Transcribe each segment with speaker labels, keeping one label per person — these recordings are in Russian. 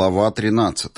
Speaker 1: Глава 13.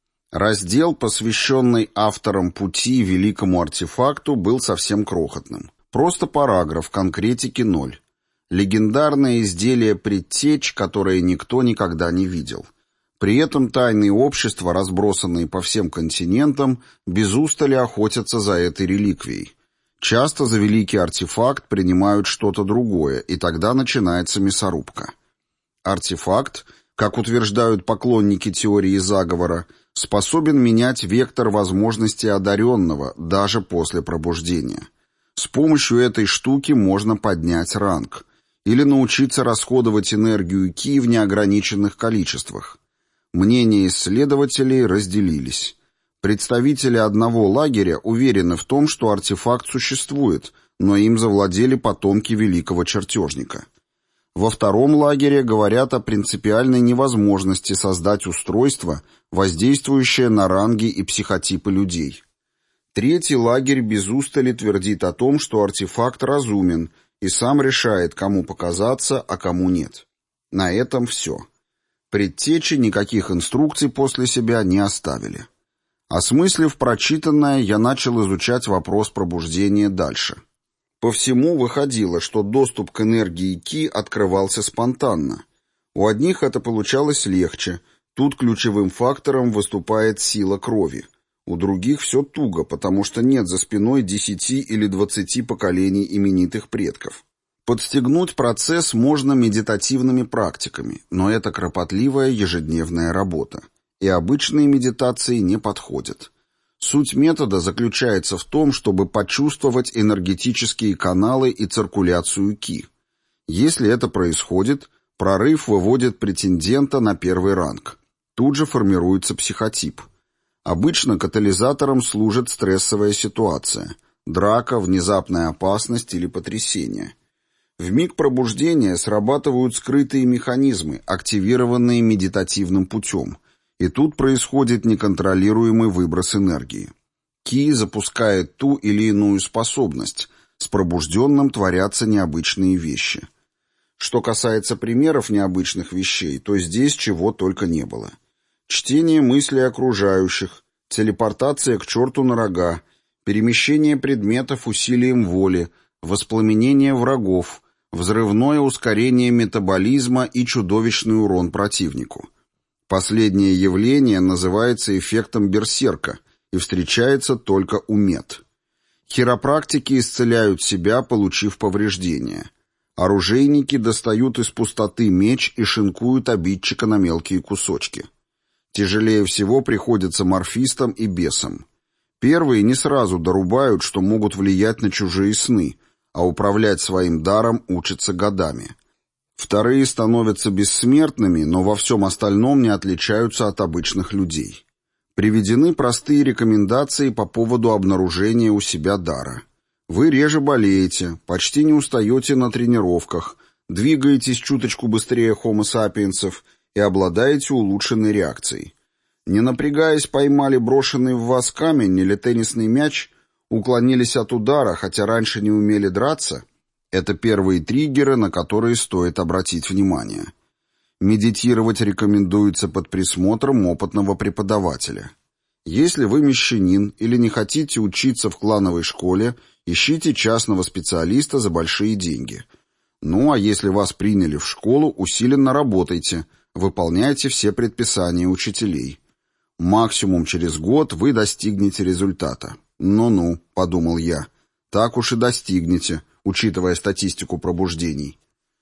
Speaker 1: Раздел, посвященный авторам пути великому артефакту, был совсем крохотным. Просто параграф, конкретики 0. Легендарное изделие предтеч, которое никто никогда не видел. При этом тайные общества, разбросанные по всем континентам, без устали охотятся за этой реликвией. Часто за великий артефакт принимают что-то другое, и тогда начинается мясорубка. Артефакт, как утверждают поклонники теории заговора, способен менять вектор возможностей одаренного даже после пробуждения. С помощью этой штуки можно поднять ранг или научиться расходовать энергию Ки в неограниченных количествах. Мнения исследователей разделились. Представители одного лагеря уверены в том, что артефакт существует, но им завладели потомки великого чертежника. Во втором лагере говорят о принципиальной невозможности создать устройство, воздействующее на ранги и психотипы людей. Третий лагерь без устали твердит о том, что артефакт разумен и сам решает, кому показаться, а кому нет. На этом все. Предтечи никаких инструкций после себя не оставили. Осмыслив прочитанное, я начал изучать вопрос пробуждения дальше. По всему выходило, что доступ к энергии Ки открывался спонтанно. У одних это получалось легче, тут ключевым фактором выступает сила крови. У других все туго, потому что нет за спиной 10 или 20 поколений именитых предков. Подстегнуть процесс можно медитативными практиками, но это кропотливая ежедневная работа. И обычные медитации не подходят. Суть метода заключается в том, чтобы почувствовать энергетические каналы и циркуляцию Ки. Если это происходит, прорыв выводит претендента на первый ранг. Тут же формируется психотип. Обычно катализатором служит стрессовая ситуация – драка, внезапная опасность или потрясение. В миг пробуждения срабатывают скрытые механизмы, активированные медитативным путем – и тут происходит неконтролируемый выброс энергии. Ки запускает ту или иную способность, с пробужденным творятся необычные вещи. Что касается примеров необычных вещей, то здесь чего только не было. Чтение мыслей окружающих, телепортация к черту на рога, перемещение предметов усилием воли, воспламенение врагов, взрывное ускорение метаболизма и чудовищный урон противнику. Последнее явление называется эффектом берсерка и встречается только у мед. Хиропрактики исцеляют себя, получив повреждения. Оружейники достают из пустоты меч и шинкуют обидчика на мелкие кусочки. Тяжелее всего приходится морфистам и бесам. Первые не сразу дорубают, что могут влиять на чужие сны, а управлять своим даром учатся годами. Вторые становятся бессмертными, но во всем остальном не отличаются от обычных людей. Приведены простые рекомендации по поводу обнаружения у себя дара. Вы реже болеете, почти не устаете на тренировках, двигаетесь чуточку быстрее хомо сапиенсов и обладаете улучшенной реакцией. Не напрягаясь, поймали брошенный в вас камень или теннисный мяч, уклонились от удара, хотя раньше не умели драться. Это первые триггеры, на которые стоит обратить внимание. Медитировать рекомендуется под присмотром опытного преподавателя. Если вы мещанин или не хотите учиться в клановой школе, ищите частного специалиста за большие деньги. Ну а если вас приняли в школу, усиленно работайте, выполняйте все предписания учителей. Максимум через год вы достигнете результата. «Ну-ну», — подумал я, — «так уж и достигнете», учитывая статистику пробуждений.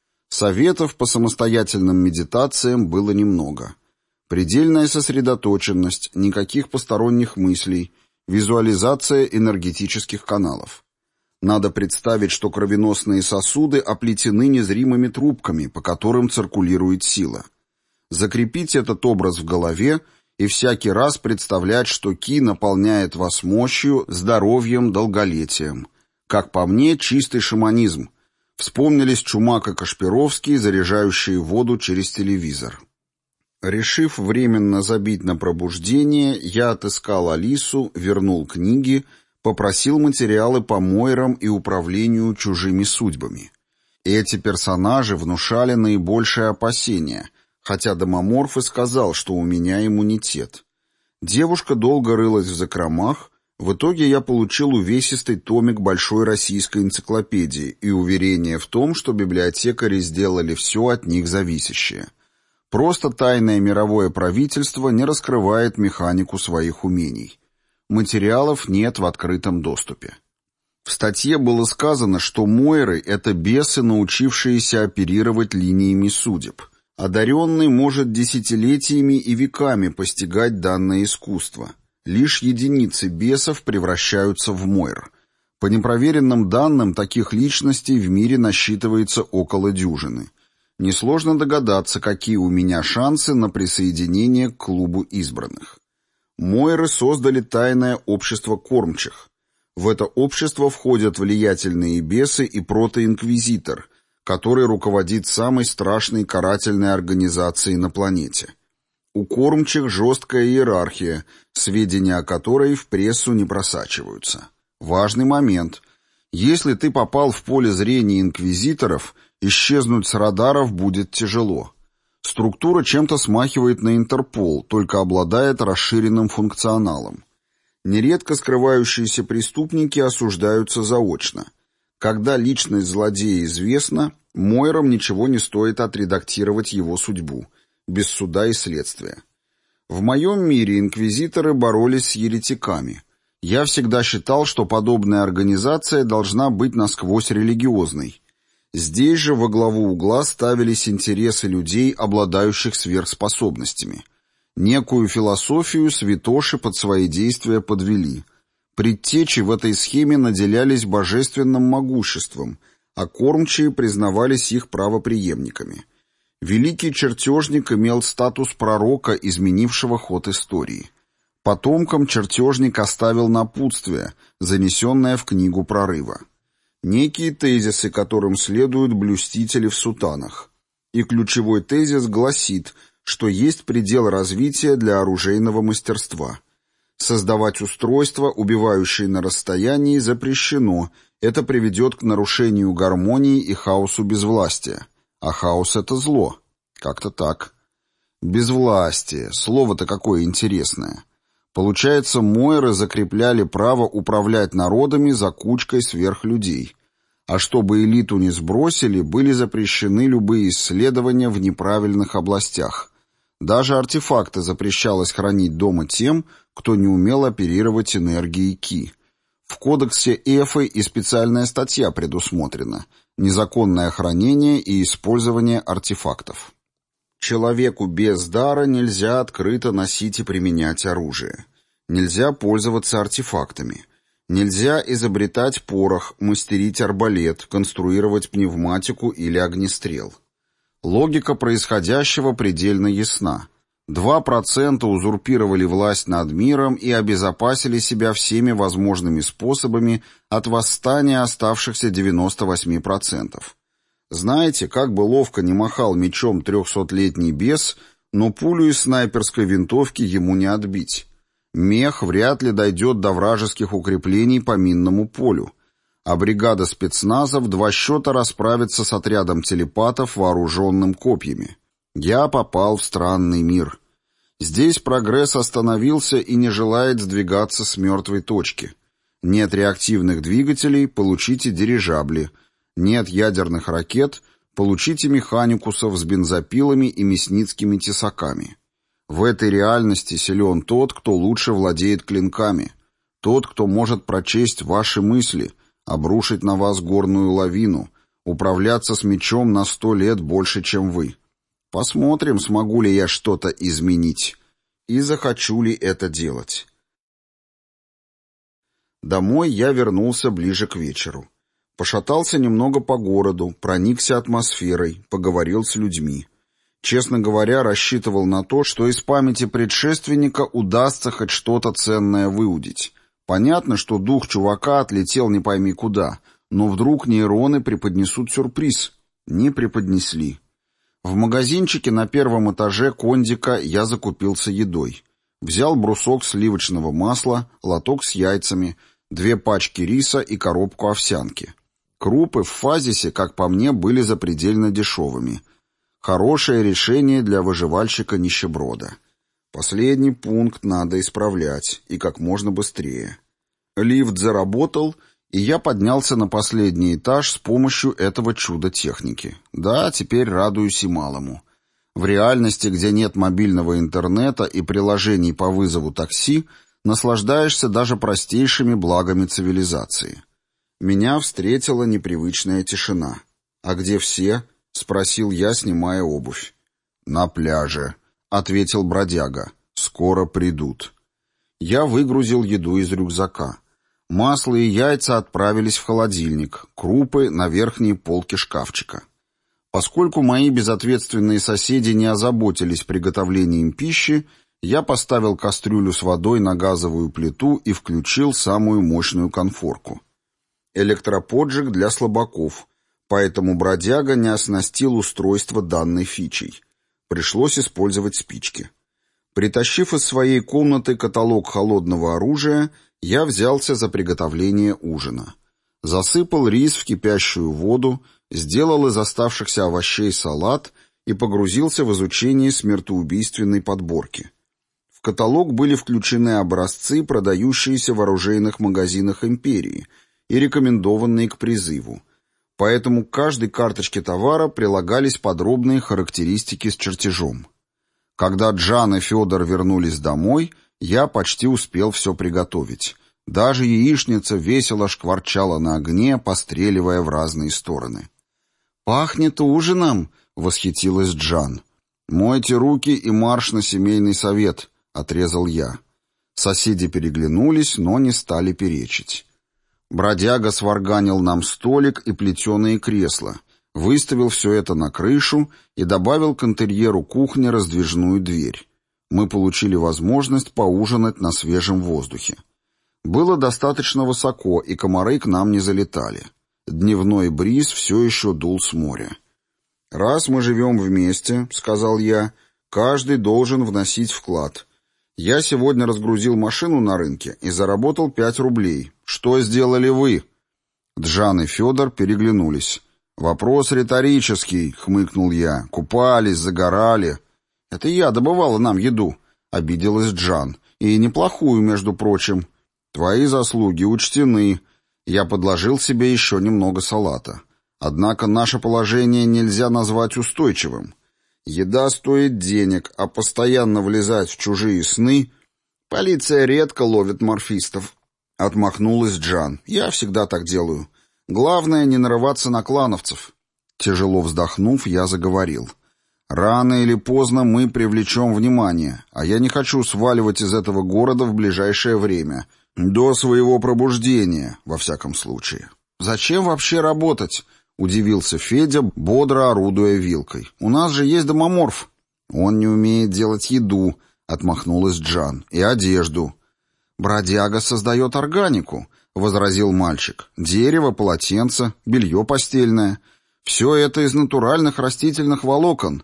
Speaker 1: Советов по самостоятельным медитациям было немного. Предельная сосредоточенность, никаких посторонних мыслей, визуализация энергетических каналов. Надо представить, что кровеносные сосуды оплетены незримыми трубками, по которым циркулирует сила. Закрепить этот образ в голове и всякий раз представлять, что Ки наполняет вас мощью, здоровьем, долголетием. Как по мне, чистый шаманизм. Вспомнились Чумак и Кашпировский, заряжающие воду через телевизор. Решив временно забить на пробуждение, я отыскал Алису, вернул книги, попросил материалы по Мойрам и управлению чужими судьбами. Эти персонажи внушали наибольшее опасение, хотя домоморф и сказал, что у меня иммунитет. Девушка долго рылась в закромах. В итоге я получил увесистый томик большой российской энциклопедии и уверение в том, что библиотекари сделали все от них зависящее. Просто тайное мировое правительство не раскрывает механику своих умений. Материалов нет в открытом доступе. В статье было сказано, что Мойры — это бесы, научившиеся оперировать линиями судеб. Одаренный может десятилетиями и веками постигать данное искусство. Лишь единицы бесов превращаются в Мойр. По непроверенным данным, таких личностей в мире насчитывается около дюжины. Несложно догадаться, какие у меня шансы на присоединение к клубу избранных. Мойры создали тайное общество кормчих. В это общество входят влиятельные бесы и протоинквизитор, который руководит самой страшной карательной организацией на планете. У кормчих жесткая иерархия, сведения о которой в прессу не просачиваются. Важный момент. Если ты попал в поле зрения инквизиторов, исчезнуть с радаров будет тяжело. Структура чем-то смахивает на Интерпол, только обладает расширенным функционалом. Нередко скрывающиеся преступники осуждаются заочно. Когда личность злодея известна, Мойрам ничего не стоит отредактировать его судьбу, без суда и следствия. В моем мире инквизиторы боролись с еретиками. Я всегда считал, что подобная организация должна быть насквозь религиозной. Здесь же во главу угла ставились интересы людей, обладающих сверхспособностями. Некую философию святоши под свои действия подвели. Предтечи в этой схеме наделялись божественным могуществом, а кормчие признавались их правопреемниками. Великий чертежник имел статус пророка, изменившего ход истории. Потомкам чертежник оставил напутствие, занесенное в книгу прорыва. Некие тезисы, которым следуют блюстители в сутанах. И ключевой тезис гласит, что есть предел развития для оружейного мастерства. Создавать устройства, убивающие на расстоянии, запрещено. Это приведет к нарушению гармонии и хаосу безвластия. А хаос — это зло. Как-то так. Безвластие. Слово-то какое интересное. Получается, Мойры закрепляли право управлять народами за кучкой сверхлюдей. А чтобы элиту не сбросили, были запрещены любые исследования в неправильных областях. Даже артефакты запрещалось хранить дома тем, кто не умел оперировать энергией Ки. В кодексе Эфы и специальная статья предусмотрена – незаконное хранение и использование артефактов. Человеку без дара нельзя открыто носить и применять оружие. Нельзя пользоваться артефактами. Нельзя изобретать порох, мастерить арбалет, конструировать пневматику или огнестрел. Логика происходящего предельно ясна. 2% узурпировали власть над миром и обезопасили себя всеми возможными способами от восстания оставшихся 98%. Знаете, как бы ловко ни махал мечом 300-летний бес, но пулю из снайперской винтовки ему не отбить. Мех вряд ли дойдет до вражеских укреплений по минному полю, а бригада спецназа в 2 счета расправится с отрядом телепатов, вооруженным копьями. Я попал в странный мир. Здесь прогресс остановился и не желает сдвигаться с мертвой точки. Нет реактивных двигателей — получите дирижабли. Нет ядерных ракет — получите механикусов с бензопилами и мясницкими тесаками. В этой реальности силен тот, кто лучше владеет клинками, тот, кто может прочесть ваши мысли, обрушить на вас горную лавину, управляться с мечом на 100 лет больше, чем вы. Посмотрим, смогу ли я что-то изменить и захочу ли это делать. Домой я вернулся ближе к вечеру. Пошатался немного по городу, проникся атмосферой, поговорил с людьми. Честно говоря, рассчитывал на то, что из памяти предшественника удастся хоть что-то ценное выудить. Понятно, что дух чувака отлетел не пойми куда, но вдруг нейроны преподнесут сюрприз. Не преподнесли. В магазинчике на 1-м этаже кондика я закупился едой. Взял брусок сливочного масла, лоток с яйцами, 2 пачки риса и коробку овсянки. Крупы в Фазисе, как по мне, были запредельно дешевыми. Хорошее решение для выживальщика-нищеброда. Последний пункт надо исправлять, и как можно быстрее. Лифт заработал, и я поднялся на последний этаж с помощью этого чуда техники. Да, теперь радуюсь и малому. В реальности, где нет мобильного интернета и приложений по вызову такси, наслаждаешься даже простейшими благами цивилизации. Меня встретила непривычная тишина. «А где все?» — спросил я, снимая обувь. «На пляже», — ответил бродяга. «Скоро придут». Я выгрузил еду из рюкзака. Масло и яйца отправились в холодильник, крупы — на верхние полки шкафчика. Поскольку мои безответственные соседи не озаботились приготовлением пищи, я поставил кастрюлю с водой на газовую плиту и включил самую мощную конфорку. Электроподжиг для слабаков, поэтому бродяга не оснастил устройство данной фичей. Пришлось использовать спички. Притащив из своей комнаты каталог холодного оружия, я взялся за приготовление ужина. Засыпал рис в кипящую воду, сделал из оставшихся овощей салат и погрузился в изучение смертоубийственной подборки. В каталог были включены образцы, продающиеся в оружейных магазинах империи и рекомендованные к призыву. Поэтому к каждой карточке товара прилагались подробные характеристики с чертежом. Когда Джан и Федор вернулись домой, я почти успел все приготовить. Даже яичница весело шкварчала на огне, постреливая в разные стороны. «Пахнет ужином!» — восхитилась Джан. «Мойте руки и марш на семейный совет», — отрезал я. Соседи переглянулись, но не стали перечить. Бродяга сварганил нам столик и плетеные кресла, выставил все это на крышу и добавил к интерьеру кухни раздвижную дверь. Мы получили возможность поужинать на свежем воздухе. Было достаточно высоко, и комары к нам не залетали. Дневной бриз все еще дул с моря. «Раз мы живем вместе, — сказал я, — каждый должен вносить вклад. Я сегодня разгрузил машину на рынке и заработал 5 рублей. Что сделали вы?» Джан и Федор переглянулись. «Вопрос риторический, — хмыкнул я. Купались, загорали». «Это я добывала нам еду», — обиделась Джан. «И неплохую, между прочим. Твои заслуги учтены». Я подложил себе еще немного салата. Однако наше положение нельзя назвать устойчивым. Еда стоит денег, а постоянно влезать в чужие сны... Полиция редко ловит морфистов. Отмахнулась Джан. Я всегда так делаю. Главное, не нарываться на клановцев. Тяжело вздохнув, я заговорил. Рано или поздно мы привлечем внимание, а я не хочу сваливать из этого города в ближайшее время. До своего пробуждения, во всяком случае. «Зачем вообще работать?» — удивился Федя, бодро орудуя вилкой. «У нас же есть домоморф». «Он не умеет делать еду», — отмахнулась Джан, — «и одежду». «Бродяга создает органику», — возразил мальчик. «Дерево, полотенце, белье постельное. Все это из натуральных растительных волокон».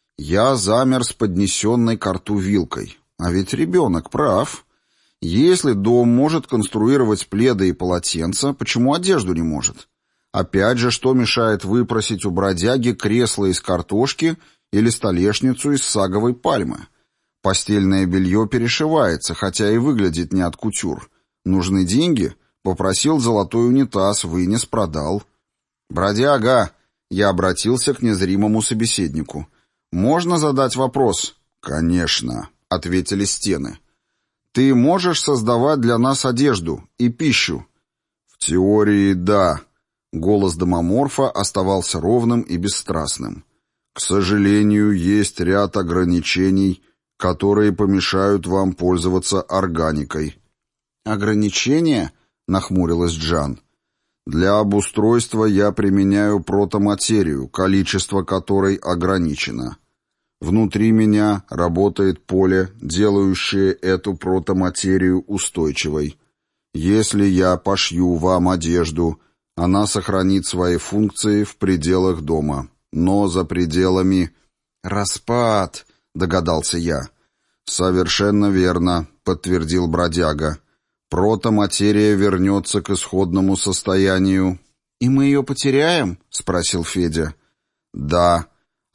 Speaker 1: Я замер с поднесенной ко рту вилкой. А ведь ребенок прав. Если дом может конструировать пледы и полотенца, почему одежду не может? Опять же, что мешает выпросить у бродяги кресло из картошки или столешницу из саговой пальмы? Постельное белье перешивается, хотя и выглядит не от кутюр. Нужны деньги? Попросил золотой унитаз, вынес, продал. «Бродяга!» — я обратился к незримому собеседнику. «Можно задать вопрос?» «Конечно», — ответили стены. «Ты можешь создавать для нас одежду и пищу?» «В теории, да». Голос домоморфа оставался ровным и бесстрастным. «К сожалению, есть ряд ограничений, которые помешают вам пользоваться органикой». «Ограничения?» — нахмурилась Джан. «Для обустройства я применяю протоматерию, количество которой ограничено. Внутри меня работает поле, делающее эту протоматерию устойчивой. Если я пошью вам одежду, она сохранит свои функции в пределах дома, но за пределами...» «Распад», — догадался я. «Совершенно верно», — подтвердил бродяга. «Протоматерия вернется к исходному состоянию». «И мы ее потеряем?» — спросил Федя. «Да.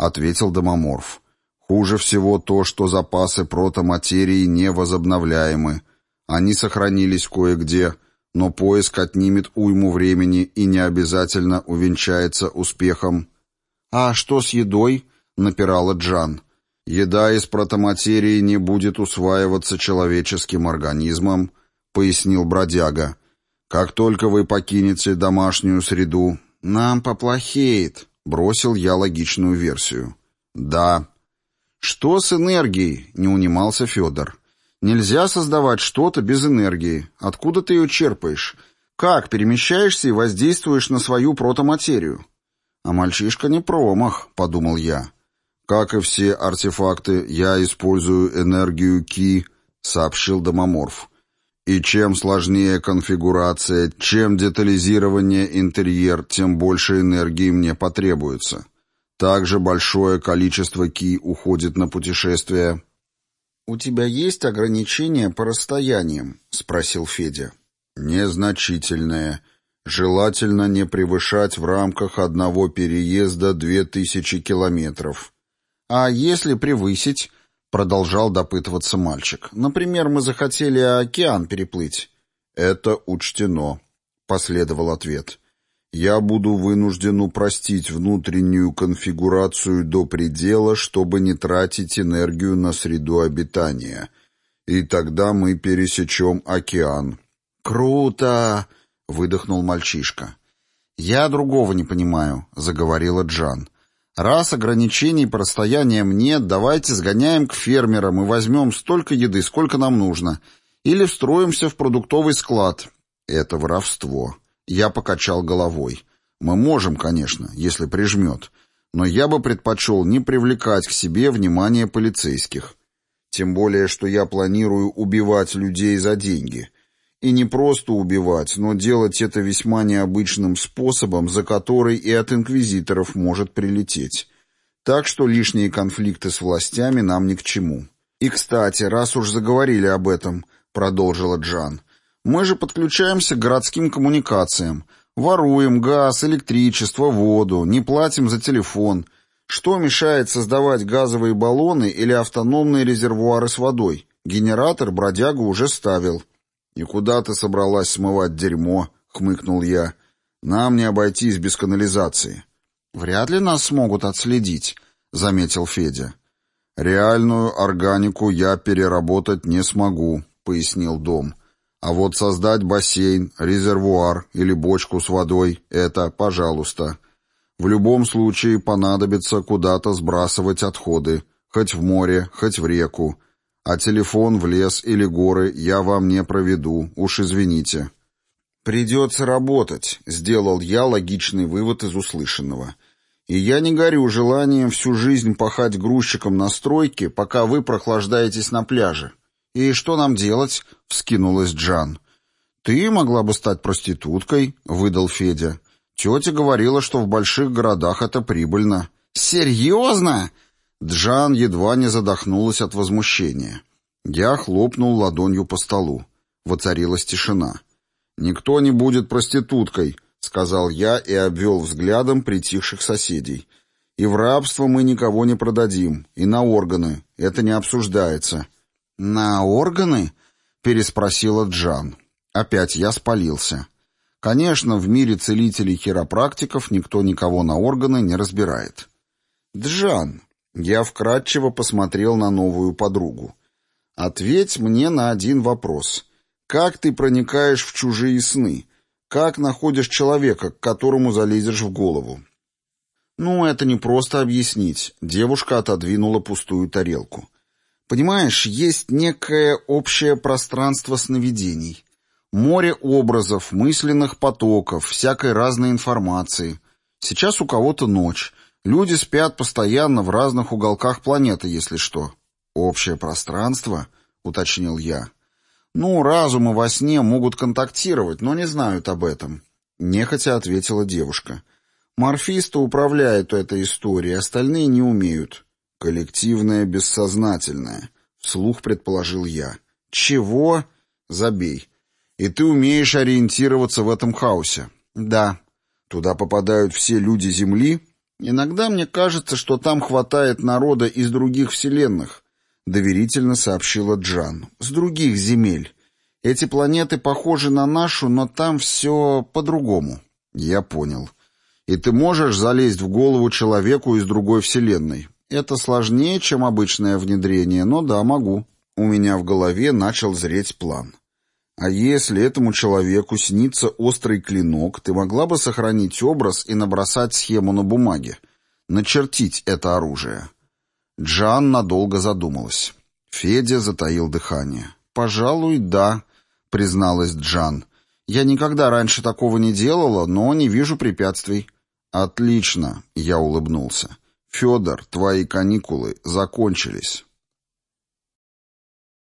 Speaker 1: ответил Домоморф. «Хуже всего то, что запасы протоматерии невозобновляемы. Они сохранились кое-где, но поиск отнимет уйму времени и не обязательно увенчается успехом». «А что с едой?» — напирала Джан. «Еда из протоматерии не будет усваиваться человеческим организмом», — пояснил бродяга. «Как только вы покинете домашнюю среду, нам поплохеет», — бросил я логичную версию. «Да». «Что с энергией?» — не унимался Федор. «Нельзя создавать что-то без энергии. Откуда ты ее черпаешь? Как перемещаешься и воздействуешь на свою протоматерию?» «А мальчишка не промах», — подумал я. «Как и все артефакты, я использую энергию Ки», — сообщил Домоморф. «И чем сложнее конфигурация, чем детализированнее интерьер, тем больше энергии мне потребуется. Также большое количество Ки уходит на путешествия». «У тебя есть ограничения по расстояниям?» — спросил Федя. «Незначительные. Желательно не превышать в рамках одного переезда 2000 километров». «А если превысить?» — продолжал допытываться мальчик. «Например, мы захотели океан переплыть». «Это учтено», — последовал ответ. «Я буду вынужден упростить внутреннюю конфигурацию до предела, чтобы не тратить энергию на среду обитания. И тогда мы пересечем океан». «Круто!» — выдохнул мальчишка. «Я другого не понимаю», — заговорила Джан. «Раз ограничений по расстояниям нет, давайте сгоняем к фермерам и возьмем столько еды, сколько нам нужно. Или встроимся в продуктовый склад». «Это воровство». Я покачал головой. «Мы можем, конечно, если прижмет. Но я бы предпочел не привлекать к себе внимание полицейских. Тем более, что я планирую убивать людей за деньги. И не просто убивать, но делать это весьма необычным способом, за который и от инквизиторов может прилететь. Так что лишние конфликты с властями нам ни к чему. И, кстати, раз уж заговорили об этом, продолжила Джан, мы же подключаемся к городским коммуникациям, воруем газ, электричество, воду, не платим за телефон. Что мешает создавать газовые баллоны или автономные резервуары с водой? Генератор бродяга уже ставил». «И куда ты собралась смывать дерьмо?» — хмыкнул я. «Нам не обойтись без канализации». «Вряд ли нас смогут отследить», — заметил Федя. «Реальную органику я переработать не смогу», — пояснил Дом. «А вот создать бассейн, резервуар или бочку с водой — это пожалуйста. В любом случае понадобится куда-то сбрасывать отходы, хоть в море, хоть в реку. А телефон в лес или горы я вам не проведу, уж извините». «Придется работать», — сделал я логичный вывод из услышанного. «И я не горю желанием всю жизнь пахать грузчиком на стройке, пока вы прохлаждаетесь на пляже». «И что нам делать?» — вскинулась Джан. «Ты могла бы стать проституткой», — выдал Федя. «Тетя говорила, что в больших городах это прибыльно». «Серьезно?» Джан едва не задохнулась от возмущения. Я хлопнул ладонью по столу. Воцарилась тишина. «Никто не будет проституткой», — сказал я и обвел взглядом притихших соседей. «И в рабство мы никого не продадим, и на органы. Это не обсуждается». «На органы?» — переспросила Джан. Опять я спалился. Конечно, в мире целителей-хиропрактиков никто никого на органы не разбирает. «Джан», я вкратчиво посмотрел на новую подругу. «Ответь мне на один вопрос. Как ты проникаешь в чужие сны? Как находишь человека, к которому залезешь в голову?» «Ну, это не просто объяснить». Девушка отодвинула пустую тарелку. «Понимаешь, есть некое общее пространство сновидений. Море образов, мысленных потоков, всякой разной информации. Сейчас у кого-то ночь». Люди спят постоянно в разных уголках планеты, если что». «Общее пространство?» — уточнил я. «Ну, разумы во сне могут контактировать, но не знают об этом», — нехотя ответила девушка. «Морфисты управляют этой историей, остальные не умеют». «Коллективное бессознательное», — вслух предположил я. «Чего?» «Забей. И ты умеешь ориентироваться в этом хаосе?» «Да». «Туда попадают все люди Земли?» «Иногда мне кажется, что там хватает народа из других вселенных», — доверительно сообщила Джан. «С других земель. Эти планеты похожи на нашу, но там все по-другому». «Я понял. И ты можешь залезть в голову человеку из другой вселенной?» «Это сложнее, чем обычное внедрение, но да, могу». У меня в голове начал зреть план. «А если этому человеку снится острый клинок, ты могла бы сохранить образ и набросать схему на бумаге? Начертить это оружие?» Джан надолго задумалась. Федя затаил дыхание. «Пожалуй, да», — призналась Джан. «Я никогда раньше такого не делала, но не вижу препятствий». «Отлично», — я улыбнулся. «Федор, твои каникулы закончились».